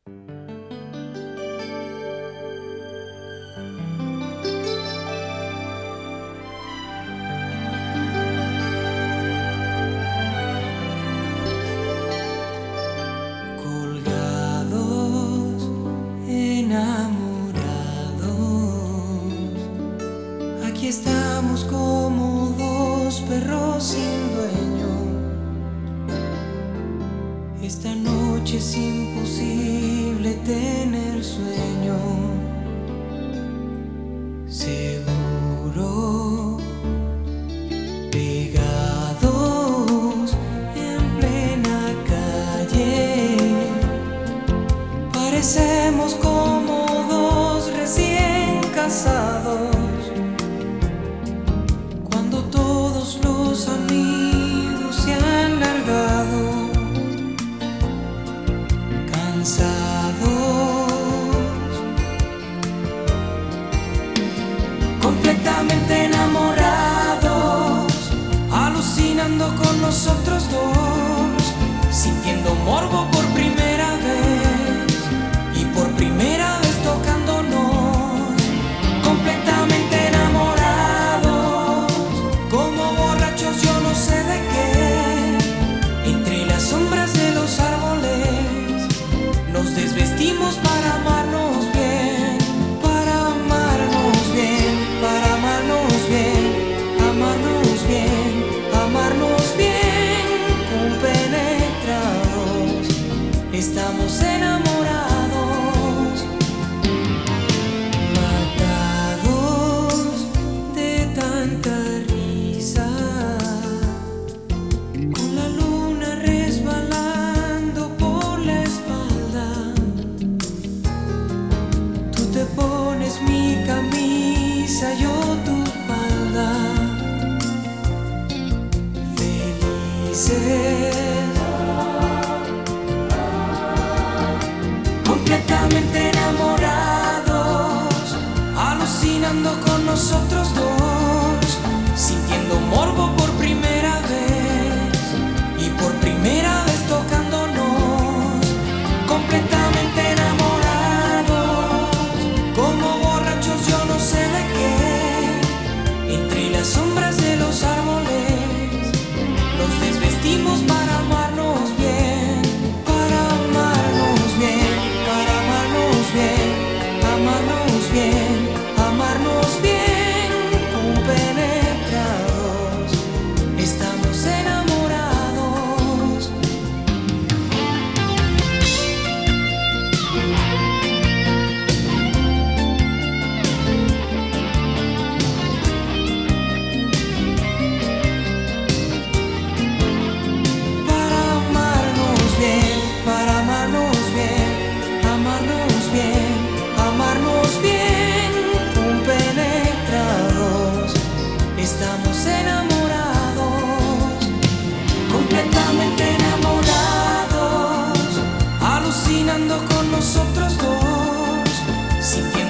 Colgados, enamorados, aquí estamos como dos perros sin dueño. Esta noche es imposible tener sueño. Seguro, pegados en plena calle, parecemos como dos recién casados. Cuando todos los amigos se han largado, completamente enamorados, alucinando con nosotros dos, sintiendo morbo por primera vez y por primera vez tocándonos. Completamente enamorados, como borrachos yo no sé de qué, entre las sombras de los árboles nos desvestimos para amarnos bien, para amarnos bien, para amarnos bien, amarnos bien, amarnos bien, compenetrados, estamos enamorados, matados de tanta risa, con la luna resbalando por la espalda. Tú te pones mi camisa, yo tu falda. Felices, completamente enamorados, alucinando con nosotros dos, sintiendo morbo por primera vez y por primera vez tocándonos. Completamente enamorados, como borrachos yo no sé de qué, entre las sombras de los árboles nos desvestimos para amarnos bien, para amarnos bien, para amarnos bien, amarnos bien, amarnos bien, compenetrados, estamos enamorados. Para amarnos bien, para amarnos bien, amarnos bien, amarnos bien, compenetrados, estamos enamorados, completamente enamorados, alucinando con nosotros dos, sintiendo